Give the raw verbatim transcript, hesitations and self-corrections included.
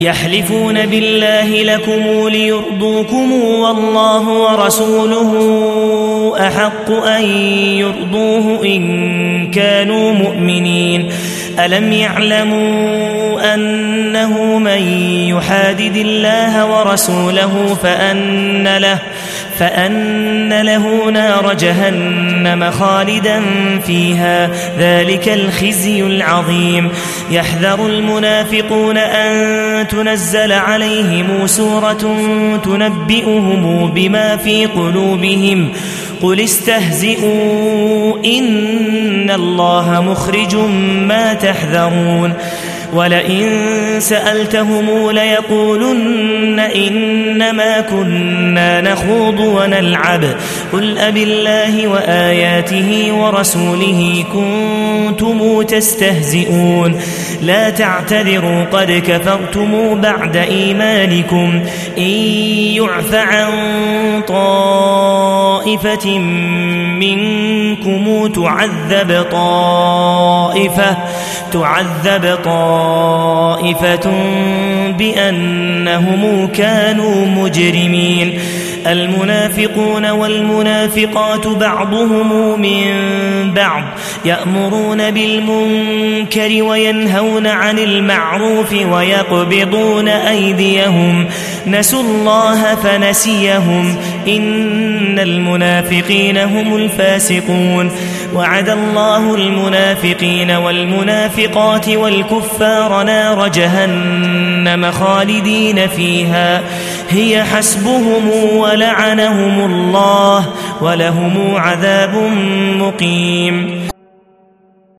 يحلفون بالله لكم ليرضوكم والله ورسوله أحق أن يرضوه إن كانوا مؤمنين ألم يعلموا أنه من يحادد الله ورسوله فأن له فأن له نار جهنم خالدا فيها ذلك الخزي العظيم يحذر المنافقون أن تنزل عليهم سورة تنبئهم بما في قلوبهم قل استهزئوا إن الله مخرج ما تحذرون ولئن سألتهم ليقولن إنما كنا نخوض ونلعب قل أبالله وآياته ورسوله كنتم تستهزئون لا تعتذروا قد كفرتم بعد إيمانكم إن يعف عن طائفة منكم تعذب طائفة تعذب طائفة بأنهم كانوا مجرمين المنافقون والمنافقات بعضهم من بعض يأمرون بالمنكر وينهون عن المعروف ويقبضون أيديهم نسوا الله فنسيهم إن المنافقين هم الفاسقون وعد الله المنافقين والمنافقات والكفار نار جهنم خالدين فيها هي حسبهم ولعنهم الله ولهم عذاب مقيم.